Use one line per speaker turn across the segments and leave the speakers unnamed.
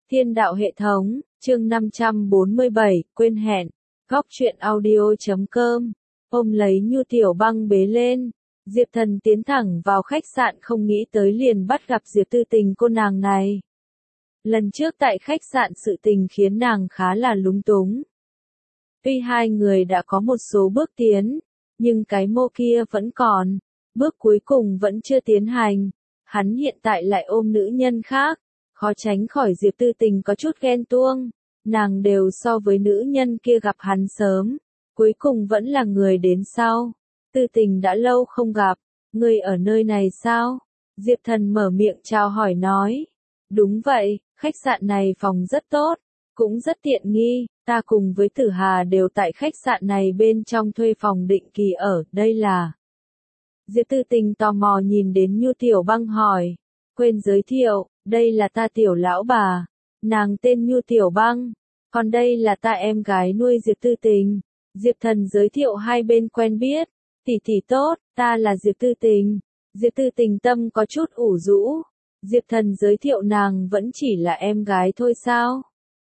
Thiên đạo hệ thống, chương 547, quên hẹn, góc truyện audio.com, ôm lấy Nhu Tiểu Băng bế lên. Diệp Thần tiến thẳng vào khách sạn không nghĩ tới liền bắt gặp Diệp Tư Tình cô nàng này. Lần trước tại khách sạn sự tình khiến nàng khá là lúng túng. Tuy hai người đã có một số bước tiến, nhưng cái mô kia vẫn còn, bước cuối cùng vẫn chưa tiến hành. Hắn hiện tại lại ôm nữ nhân khác, khó tránh khỏi Diệp Tư Tình có chút ghen tuông, nàng đều so với nữ nhân kia gặp hắn sớm, cuối cùng vẫn là người đến sau. Tư Tình đã lâu không gặp, ngươi ở nơi này sao? Diệp Thần mở miệng chào hỏi nói. Đúng vậy, khách sạn này phòng rất tốt, cũng rất tiện nghi, ta cùng với Tử Hà đều tại khách sạn này bên trong thuê phòng định kỳ ở, đây là... Diệp Tư Tình tò mò nhìn đến Nhu Tiểu Băng hỏi, quên giới thiệu, đây là ta Tiểu lão bà, nàng tên Nhu Tiểu Băng, còn đây là ta em gái nuôi Diệp Tư Tình. Diệp Thần giới thiệu hai bên quen biết, tỷ tỷ tốt, ta là Diệp Tư Tình. Diệp Tư Tình tâm có chút ủ rũ, Diệp Thần giới thiệu nàng vẫn chỉ là em gái thôi sao?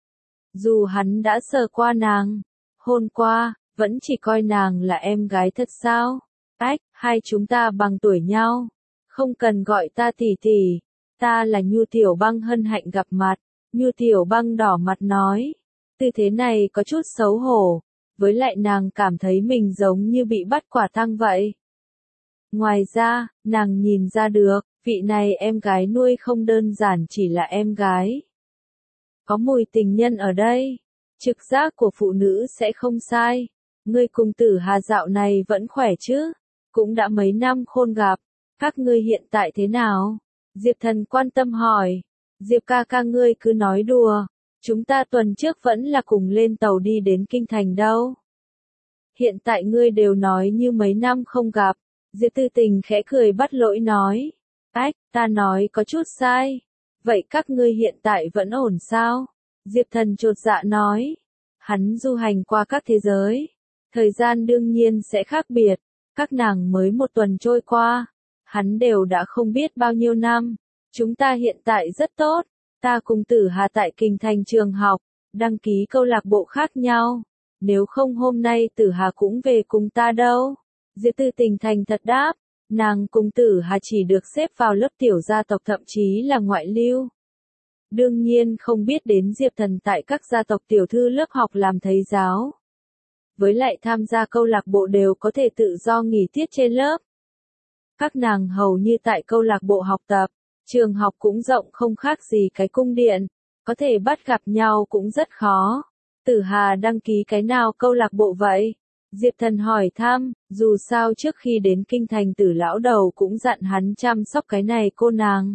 Dù hắn đã sờ qua nàng, hôn qua, vẫn chỉ coi nàng là em gái thật sao? Ách, hai chúng ta bằng tuổi nhau, không cần gọi ta tỷ tỷ, ta là Nhu Tiểu Băng hân hạnh gặp mặt. Nhu Tiểu Băng đỏ mặt nói, tư thế này có chút xấu hổ, với lại nàng cảm thấy mình giống như bị bắt quả tang vậy. Ngoài ra, nàng nhìn ra được, vị này em gái nuôi không đơn giản chỉ là em gái. Có mùi tình nhân ở đây, trực giác của phụ nữ sẽ không sai. Ngươi cùng Tử Hà dạo này vẫn khỏe chứ? Cũng đã mấy năm khôn gặp, các ngươi hiện tại thế nào? Diệp Thần quan tâm hỏi. Diệp ca ca ngươi cứ nói đùa, chúng ta tuần trước vẫn là cùng lên tàu đi đến Kinh Thành đâu. Hiện tại ngươi đều nói như mấy năm không gặp. Diệp Tư Tình khẽ cười bắt lỗi nói. Ách, ta nói có chút sai. Vậy các ngươi hiện tại vẫn ổn sao? Diệp Thần chột dạ nói. Hắn du hành qua các thế giới. Thời gian đương nhiên sẽ khác biệt. Các nàng mới một tuần trôi qua. Hắn đều đã không biết bao nhiêu năm. Chúng ta hiện tại rất tốt. Ta cùng Tử Hà tại Kinh Thành trường học, đăng ký câu lạc bộ khác nhau. Nếu không hôm nay Tử Hà cũng về cùng ta đâu. Diệp Tư Tình thành thật đáp. Nàng cùng Tử Hà chỉ được xếp vào lớp tiểu gia tộc thậm chí là ngoại lưu. Đương nhiên không biết đến Diệp Thần tại các gia tộc tiểu thư lớp học làm thầy giáo. Với lại tham gia câu lạc bộ đều có thể tự do nghỉ tiết trên lớp. Các nàng hầu như tại câu lạc bộ học tập, trường học cũng rộng không khác gì cái cung điện, có thể bắt gặp nhau cũng rất khó. Tử Hà đăng ký cái nào câu lạc bộ vậy? Diệp Thần hỏi thăm, dù sao trước khi đến Kinh Thành Tử lão đầu cũng dặn hắn chăm sóc cái này cô nàng.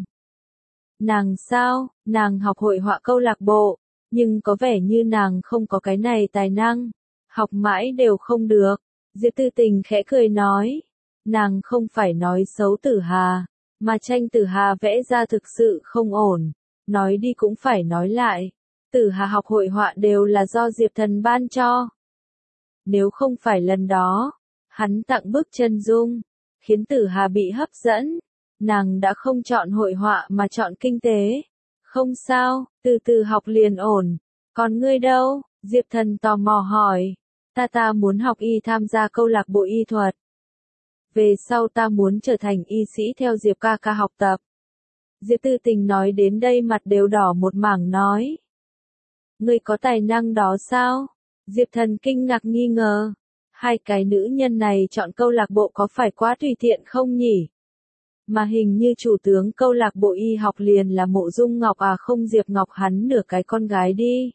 Nàng sao? Nàng học hội họa câu lạc bộ, nhưng có vẻ như nàng không có cái này tài năng, học mãi đều không được. Diệp Tư Tình khẽ cười nói, nàng không phải nói xấu Tử Hà, mà tranh Tử Hà vẽ ra thực sự không ổn, nói đi cũng phải nói lại, Tử Hà học hội họa đều là do Diệp Thần ban cho. Nếu không phải lần đó, hắn tặng bức chân dung, khiến Tử Hà bị hấp dẫn, nàng đã không chọn hội họa mà chọn kinh tế. Không sao, từ từ học liền ổn. Còn ngươi đâu? Diệp Thần tò mò hỏi. Ta muốn học y tham gia câu lạc bộ y thuật. Về sau ta muốn trở thành y sĩ theo Diệp ca ca học tập. Diệp Tư Tình nói đến đây mặt đều đỏ một mảng nói. Ngươi có tài năng đó sao? Diệp Thần kinh ngạc nghi ngờ. Hai cái nữ nhân này chọn câu lạc bộ có phải quá tùy tiện không nhỉ? Mà hình như chủ tướng câu lạc bộ y học liền là Mộ Dung Ngọc à, không Diệp Ngọc hắn nửa cái con gái đi.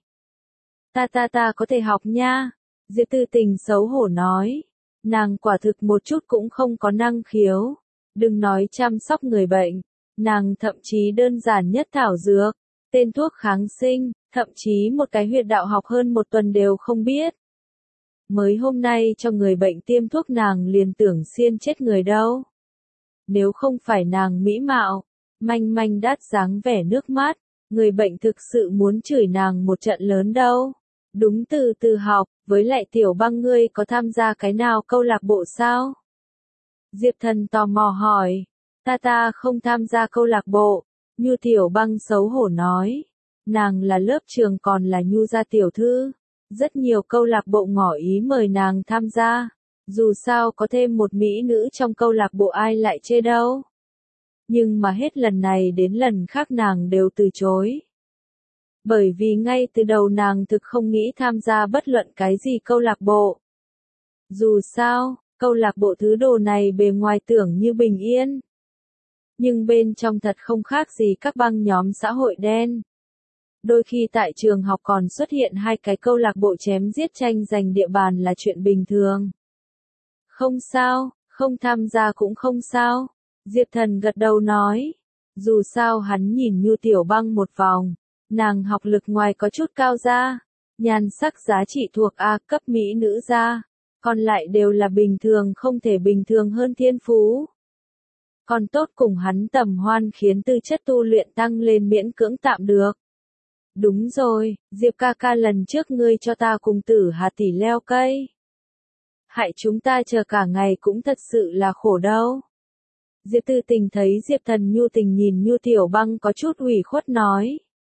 Ta có thể học nha. Diệp Tư Tình xấu hổ nói. Nàng quả thực một chút cũng không có năng khiếu. Đừng nói chăm sóc người bệnh. Nàng thậm chí đơn giản nhất thảo dược, tên thuốc kháng sinh, thậm chí một cái huyệt đạo học hơn một tuần đều không biết. Mới hôm nay cho người bệnh tiêm thuốc nàng liền tưởng xiên chết người đâu. Nếu không phải nàng mỹ mạo, manh manh đắt dáng vẻ nước mắt, người bệnh thực sự muốn chửi nàng một trận lớn đâu. Đúng, từ từ học, với lại Tiểu Băng ngươi có tham gia cái nào câu lạc bộ sao? Diệp Thần tò mò hỏi. Ta không tham gia câu lạc bộ. Nhu Tiểu Băng xấu hổ nói. nàng là lớp trường còn là Nhu gia tiểu thư. Rất nhiều câu lạc bộ ngỏ ý mời nàng tham gia. Dù sao có thêm một mỹ nữ trong câu lạc bộ ai lại chê đâu. Nhưng mà hết lần này đến lần khác nàng đều từ chối. Bởi vì ngay từ đầu nàng thực không nghĩ tham gia bất luận cái gì câu lạc bộ. Dù sao, câu lạc bộ thứ đồ này bề ngoài tưởng như bình yên. Nhưng bên trong thật không khác gì các băng nhóm xã hội đen. Đôi khi tại trường học còn xuất hiện hai cái câu lạc bộ chém giết tranh giành địa bàn là chuyện bình thường. Không sao, không tham gia cũng không sao. Diệp Thần gật đầu nói. Dù sao hắn nhìn Nhu Tiểu Băng một vòng. Nàng học lực ngoài có chút cao ra. Nhan sắc giá trị thuộc A cấp mỹ nữ ra. Còn lại đều là bình thường không thể bình thường hơn thiên phú. Còn tốt cùng hắn tầm hoan khiến tư chất tu luyện tăng lên miễn cưỡng tạm được. Đúng rồi, Diệp ca ca lần trước ngươi cho ta cùng Tử Hà tỷ leo cây. Hại chúng ta chờ cả ngày cũng thật sự là khổ đâu. Diệp Tư Tình thấy Diệp Thần nhu tình nhìn Nhu Tiểu Băng có chút ủy khuất nói.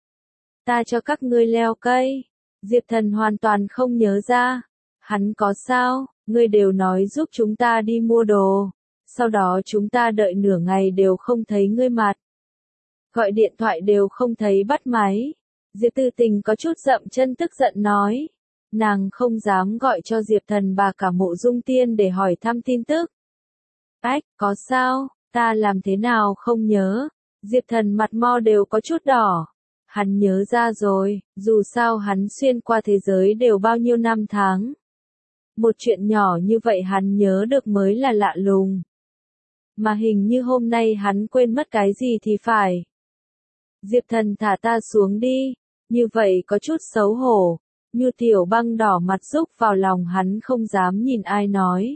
Ta cho các ngươi leo cây. Diệp Thần hoàn toàn không nhớ ra. Hắn có sao, ngươi đều nói giúp chúng ta đi mua đồ. Sau đó chúng ta đợi nửa ngày đều không thấy ngươi mặt. Gọi điện thoại đều không thấy bắt máy. Diệp Tư Tình có chút dậm chân tức giận nói. Nàng không dám gọi cho Diệp Thần bà cả Mộ Dung Tiên để hỏi thăm tin tức. Ách, có sao, ta làm thế nào không nhớ. Diệp Thần mặt mo đều có chút đỏ. Hắn nhớ ra rồi, dù sao hắn xuyên qua thế giới đều bao nhiêu năm tháng. Một chuyện nhỏ như vậy hắn nhớ được mới là lạ lùng. Mà hình như hôm nay hắn quên mất cái gì thì phải. Diệp Thần thả ta xuống đi, như vậy có chút xấu hổ. Nhu Tiểu Băng đỏ mặt rúc vào lòng hắn không dám nhìn ai nói.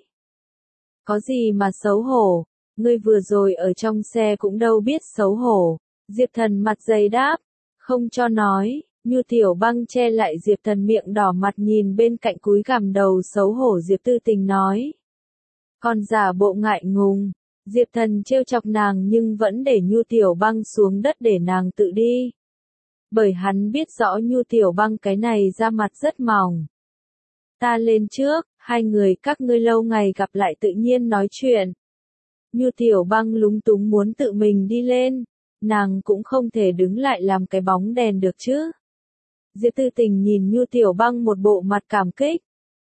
Có gì mà xấu hổ, ngươi vừa rồi ở trong xe cũng đâu biết xấu hổ. Diệp Thần mặt dày đáp, không cho nói. Nhu Tiểu Băng che lại Diệp Thần miệng đỏ mặt nhìn bên cạnh cúi gằm đầu xấu hổ Diệp Tư Tình nói. Còn giả bộ ngại ngùng. Diệp Thần trêu chọc nàng nhưng vẫn để Nhu Tiểu Băng xuống đất để nàng tự đi. Bởi hắn biết rõ Nhu Tiểu Băng cái này da mặt rất mỏng. Ta lên trước, hai người các ngươi lâu ngày gặp lại tự nhiên nói chuyện. Nhu Tiểu Băng lúng túng muốn tự mình đi lên. Nàng cũng không thể đứng lại làm cái bóng đèn được chứ. Diệp Tư Tình nhìn Nhu Tiểu Băng một bộ mặt cảm kích.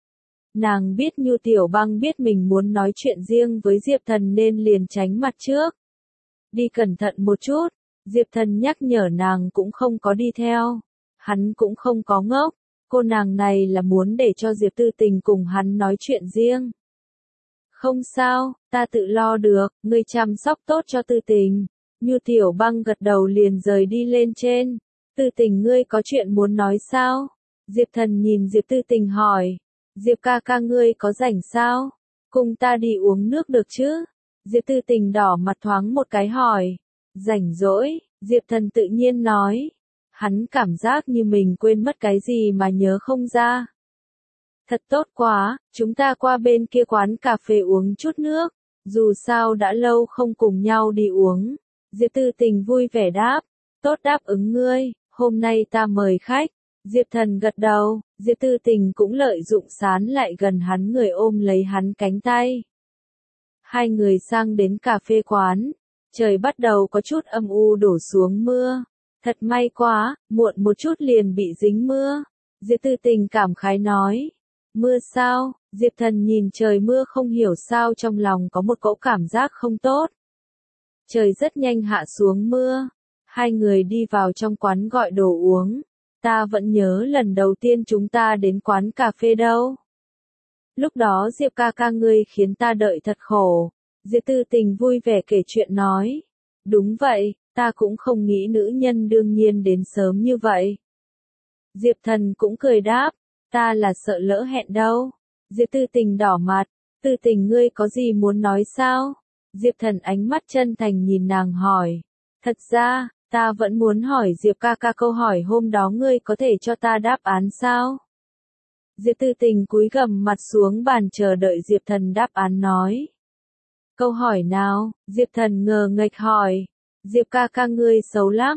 Nàng biết Nhu Tiểu Băng biết mình muốn nói chuyện riêng với Diệp Thần nên liền tránh mặt trước. Đi cẩn thận một chút, Diệp Thần nhắc nhở nàng cũng không có đi theo. Hắn cũng không có ngốc, cô nàng này là muốn để cho Diệp Tư Tình cùng hắn nói chuyện riêng. Không sao, ta tự lo được, ngươi chăm sóc tốt cho Tư Tình. Nhu Tiểu Băng gật đầu liền rời đi lên trên. Tư Tình ngươi có chuyện muốn nói sao? Diệp Thần nhìn Diệp Tư Tình hỏi. Diệp ca ca ngươi có rảnh sao? Cùng ta đi uống nước được chứ? Diệp Tư Tình đỏ mặt thoáng một cái hỏi. Rảnh rỗi, Diệp Thần tự nhiên nói. Hắn cảm giác như mình quên mất cái gì mà nhớ không ra. Thật tốt quá, chúng ta qua bên kia quán cà phê uống chút nước. Dù sao đã lâu không cùng nhau đi uống. Diệp Tư Tình vui vẻ đáp. Tốt đáp ứng ngươi, hôm nay ta mời khách. Diệp Thần gật đầu, Diệp Tư Tình cũng lợi dụng sán lại gần hắn người ôm lấy hắn cánh tay. Hai người sang đến cà phê quán. Trời bắt đầu có chút âm u đổ xuống mưa. Thật may quá, muộn một chút liền bị dính mưa. Diệp Tư Tình cảm khái nói. Mưa sao? Diệp Thần nhìn trời mưa không hiểu sao trong lòng có một cỗ cảm giác không tốt. Trời rất nhanh hạ xuống mưa. Hai người đi vào trong quán gọi đồ uống. Ta vẫn nhớ lần đầu tiên chúng ta đến quán cà phê đâu. Lúc đó Diệp ca ca ngươi khiến ta đợi thật khổ. Diệp Tư Tình vui vẻ kể chuyện nói. Đúng vậy, ta cũng không nghĩ nữ nhân đương nhiên đến sớm như vậy. Diệp Thần cũng cười đáp. Ta là sợ lỡ hẹn đâu. Diệp Tư Tình đỏ mặt. Tư Tình ngươi có gì muốn nói sao? Diệp Thần ánh mắt chân thành nhìn nàng hỏi. Thật ra, ta vẫn muốn hỏi Diệp ca ca câu hỏi hôm đó ngươi có thể cho ta đáp án sao? Diệp Tư Tình cúi gằm mặt xuống bàn chờ đợi Diệp Thần đáp án nói. Câu hỏi nào? Diệp Thần ngờ nghệch hỏi. Diệp ca ca ngươi xấu lắm.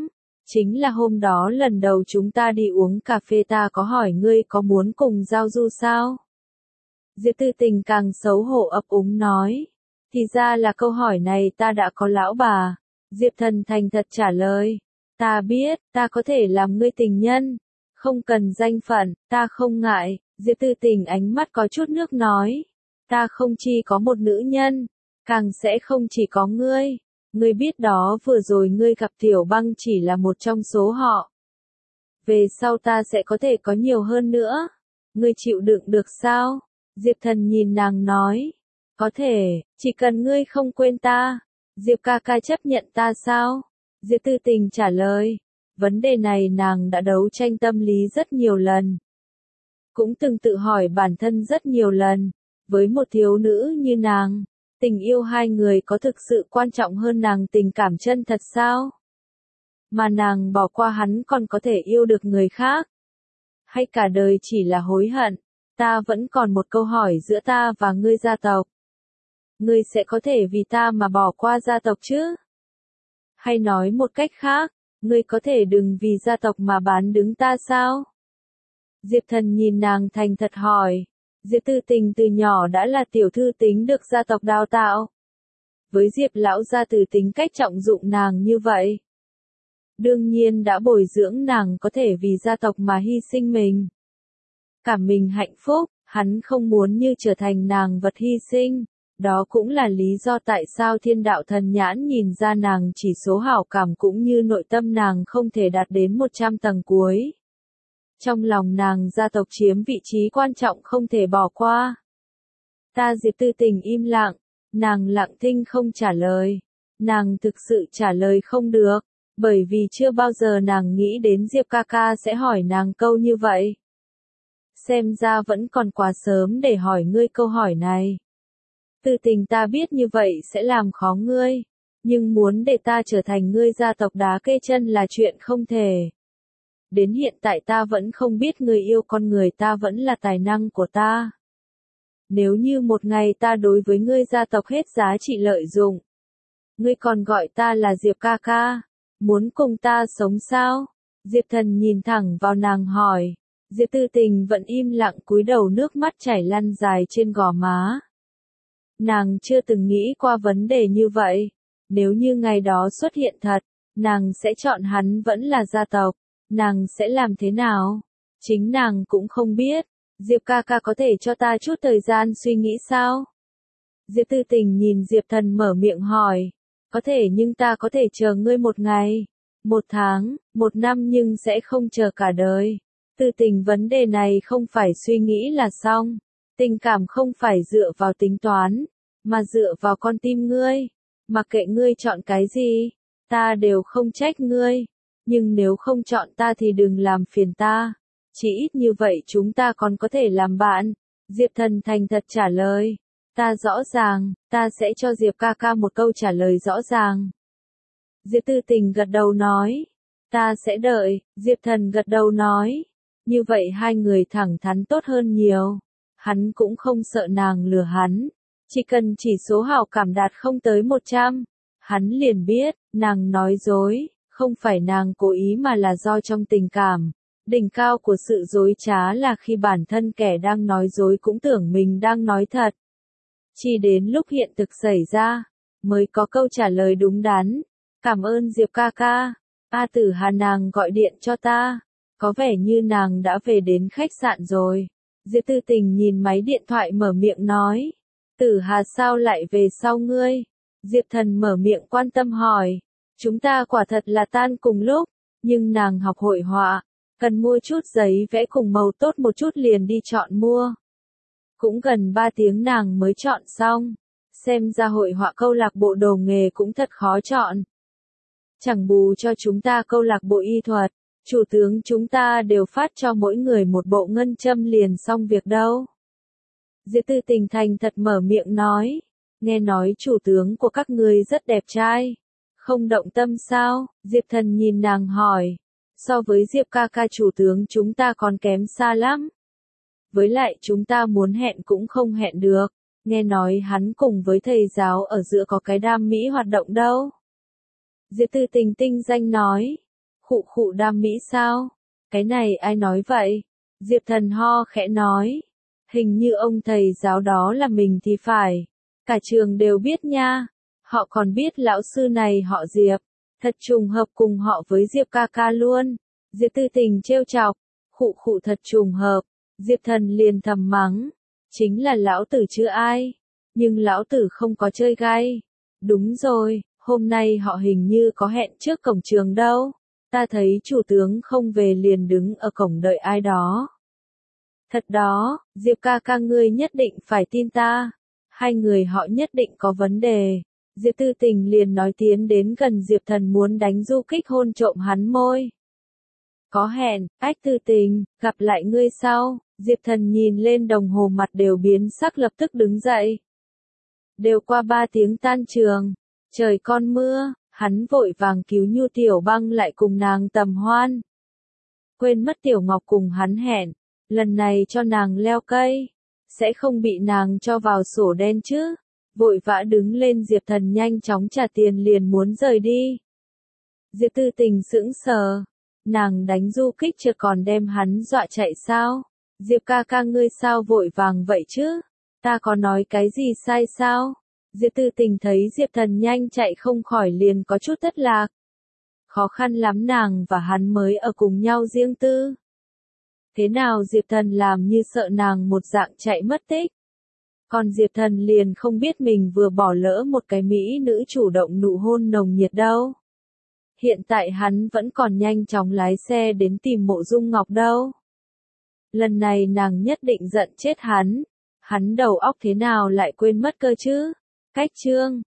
Chính là hôm đó lần đầu chúng ta đi uống cà phê ta có hỏi ngươi có muốn cùng giao du sao? Diệp Tư Tình càng xấu hổ ấp úng nói. Thì ra là câu hỏi này ta đã có lão bà. Diệp Thần thành thật trả lời. Ta biết, ta có thể làm ngươi tình nhân. Không cần danh phận, ta không ngại. Diệp Tư Tình ánh mắt có chút nước nói. Ta không chỉ có một nữ nhân, càng sẽ không chỉ có ngươi. Ngươi biết đó vừa rồi ngươi gặp Tiểu Băng chỉ là một trong số họ. Về sau ta sẽ có thể có nhiều hơn nữa. Ngươi chịu đựng được sao? Diệp Thần nhìn nàng nói. Có thể, chỉ cần ngươi không quên ta. Diệp ca ca chấp nhận ta sao? Diệp Tư Tình trả lời. Vấn đề này nàng đã đấu tranh tâm lý rất nhiều lần. Cũng từng tự hỏi bản thân rất nhiều lần. Với một thiếu nữ như nàng, tình yêu hai người có thực sự quan trọng hơn nàng tình cảm chân thật sao? Mà nàng bỏ qua hắn còn có thể yêu được người khác? Hay cả đời chỉ là hối hận? Ta vẫn còn một câu hỏi giữa ta và ngươi gia tộc. Ngươi sẽ có thể vì ta mà bỏ qua gia tộc chứ? Hay nói một cách khác, ngươi có thể đừng vì gia tộc mà bán đứng ta sao? Diệp Thần nhìn nàng thành thật hỏi. Diệp Tư Tình từ nhỏ đã là tiểu thư tính được gia tộc đào tạo. Với Diệp lão gia từ tính cách trọng dụng nàng như vậy, đương nhiên đã bồi dưỡng nàng có thể vì gia tộc mà hy sinh mình. Cảm mình hạnh phúc, hắn không muốn như trở thành nàng vật hy sinh. Đó cũng là lý do tại sao Thiên Đạo Thần Nhãn nhìn ra nàng chỉ số hảo cảm cũng như nội tâm nàng không thể đạt đến 100 tầng cuối. Trong lòng nàng gia tộc chiếm vị trí quan trọng không thể bỏ qua. Ta Diệp Tư Tình im lặng, nàng lặng thinh không trả lời. Nàng thực sự trả lời không được, bởi vì chưa bao giờ nàng nghĩ đến Diệp ca ca sẽ hỏi nàng câu như vậy. Xem ra vẫn còn quá sớm để hỏi ngươi câu hỏi này. Tư Tình ta biết như vậy sẽ làm khó ngươi, nhưng muốn để ta trở thành ngươi gia tộc đá kê chân là chuyện không thể. Đến hiện tại ta vẫn không biết người yêu con người ta vẫn là tài năng của ta. Nếu như một ngày ta đối với ngươi gia tộc hết giá trị lợi dụng, ngươi còn gọi ta là Diệp ca ca, muốn cùng ta sống sao? Diệp Thần nhìn thẳng vào nàng hỏi. Diệp Tư Tình vẫn im lặng cúi đầu nước mắt chảy lăn dài trên gò má. Nàng chưa từng nghĩ qua vấn đề như vậy. Nếu như ngày đó xuất hiện thật, nàng sẽ chọn hắn vẫn là gia tộc. Nàng sẽ làm thế nào? Chính nàng cũng không biết. Diệp ca ca có thể cho ta chút thời gian suy nghĩ sao? Diệp Tư Tình nhìn Diệp Thần mở miệng hỏi. Có thể nhưng ta có thể chờ ngươi một ngày, một tháng, một năm nhưng sẽ không chờ cả đời. Tư Tình vấn đề này không phải suy nghĩ là xong. Tình cảm không phải dựa vào tính toán, mà dựa vào con tim ngươi. Mặc kệ ngươi chọn cái gì, ta đều không trách ngươi. Nhưng nếu không chọn ta thì đừng làm phiền ta. Chỉ ít như vậy chúng ta còn có thể làm bạn. Diệp Thần thành thật trả lời. Ta rõ ràng, ta sẽ cho Diệp ca ca một câu trả lời rõ ràng. Diệp Tư Tình gật đầu nói. Ta sẽ đợi, Diệp Thần gật đầu nói. Như vậy hai người thẳng thắn tốt hơn nhiều. Hắn cũng không sợ nàng lừa hắn. Chỉ cần chỉ số hảo cảm đạt không tới 100. Hắn liền biết, nàng nói dối. Không phải nàng cố ý mà là do trong tình cảm. Đỉnh cao của sự dối trá là khi bản thân kẻ đang nói dối cũng tưởng mình đang nói thật. Chỉ đến lúc hiện thực xảy ra, mới có câu trả lời đúng đắn. Cảm ơn Diệp ca ca. A Tử Hà nàng gọi điện cho ta. Có vẻ như nàng đã về đến khách sạn rồi. Diệp Tư Tình nhìn máy điện thoại mở miệng nói. Tử Hà sao lại về sau ngươi? Diệp Thần mở miệng quan tâm hỏi. Chúng ta quả thật là tan cùng lúc, nhưng nàng học hội họa, cần mua chút giấy vẽ cùng màu tốt một chút liền đi chọn mua. Cũng gần 3 tiếng nàng mới chọn xong, xem ra hội họa câu lạc bộ đồ nghề cũng thật khó chọn. Chẳng bù cho chúng ta câu lạc bộ y thuật, chủ tướng chúng ta đều phát cho mỗi người một bộ ngân châm liền xong việc đâu. Diệp Tư Tình thành thật mở miệng nói, nghe nói chủ tướng của các ngươi rất đẹp trai. Không động tâm sao? Diệp Thần nhìn nàng hỏi. So với Diệp ca ca chủ tướng chúng ta còn kém xa lắm. Với lại chúng ta muốn hẹn cũng không hẹn được. Nghe nói hắn cùng với thầy giáo ở giữa có cái đam mỹ hoạt động đâu. Diệp Tư Tình tinh danh nói. Khụ khụ đam mỹ sao? Cái này ai nói vậy? Diệp Thần ho khẽ nói. Hình như ông thầy giáo đó là mình thì phải. Cả trường đều biết nha. Họ còn biết lão sư này họ Diệp. Thật trùng hợp cùng họ với Diệp ca ca luôn. Diệp Tư Tình trêu chọc. Khụ khụ thật trùng hợp. Diệp Thần liền thầm mắng. Chính là lão tử chứ ai. Nhưng lão tử không có chơi gay. Đúng rồi, hôm nay họ hình như có hẹn trước cổng trường đâu. Ta thấy chủ tướng không về liền đứng ở cổng đợi ai đó. Thật đó, Diệp ca ca ngươi nhất định phải tin ta. Hai người họ nhất định có vấn đề. Diệp Tư Tình liền nói tiến đến gần Diệp Thần muốn đánh du kích hôn trộm hắn môi. Có hẹn, ách Tư Tình, gặp lại ngươi sau. Diệp Thần nhìn lên đồng hồ mặt đều biến sắc lập tức đứng dậy. Đều qua 3 tiếng tan trường. Trời con mưa, hắn vội vàng cứu Nhu Tiểu Băng lại cùng nàng tầm hoan. Quên mất Tiểu Ngọc cùng hắn hẹn, lần này cho nàng leo cây, sẽ không bị nàng cho vào sổ đen chứ. Vội vã đứng lên Diệp Thần nhanh chóng trả tiền liền muốn rời đi. Diệp Tư Tình sững sờ, nàng đánh du kích chưa còn đem hắn dọa chạy sao? Diệp ca ca ngươi sao vội vàng vậy chứ? Ta có nói cái gì sai sao? Diệp Tư Tình thấy Diệp Thần nhanh chạy không khỏi liền có chút thất lạc. Khó khăn lắm nàng và hắn mới ở cùng nhau riêng tư. Thế nào Diệp Thần làm như sợ nàng một dạng chạy mất tích. Còn Diệp Thần liền không biết mình vừa bỏ lỡ một cái mỹ nữ chủ động nụ hôn nồng nhiệt đâu. Hiện tại hắn vẫn còn nhanh chóng lái xe đến tìm Mộ Dung Ngọc đâu. Lần này nàng nhất định giận chết hắn. Hắn đầu óc thế nào lại quên mất cơ chứ? Cách chương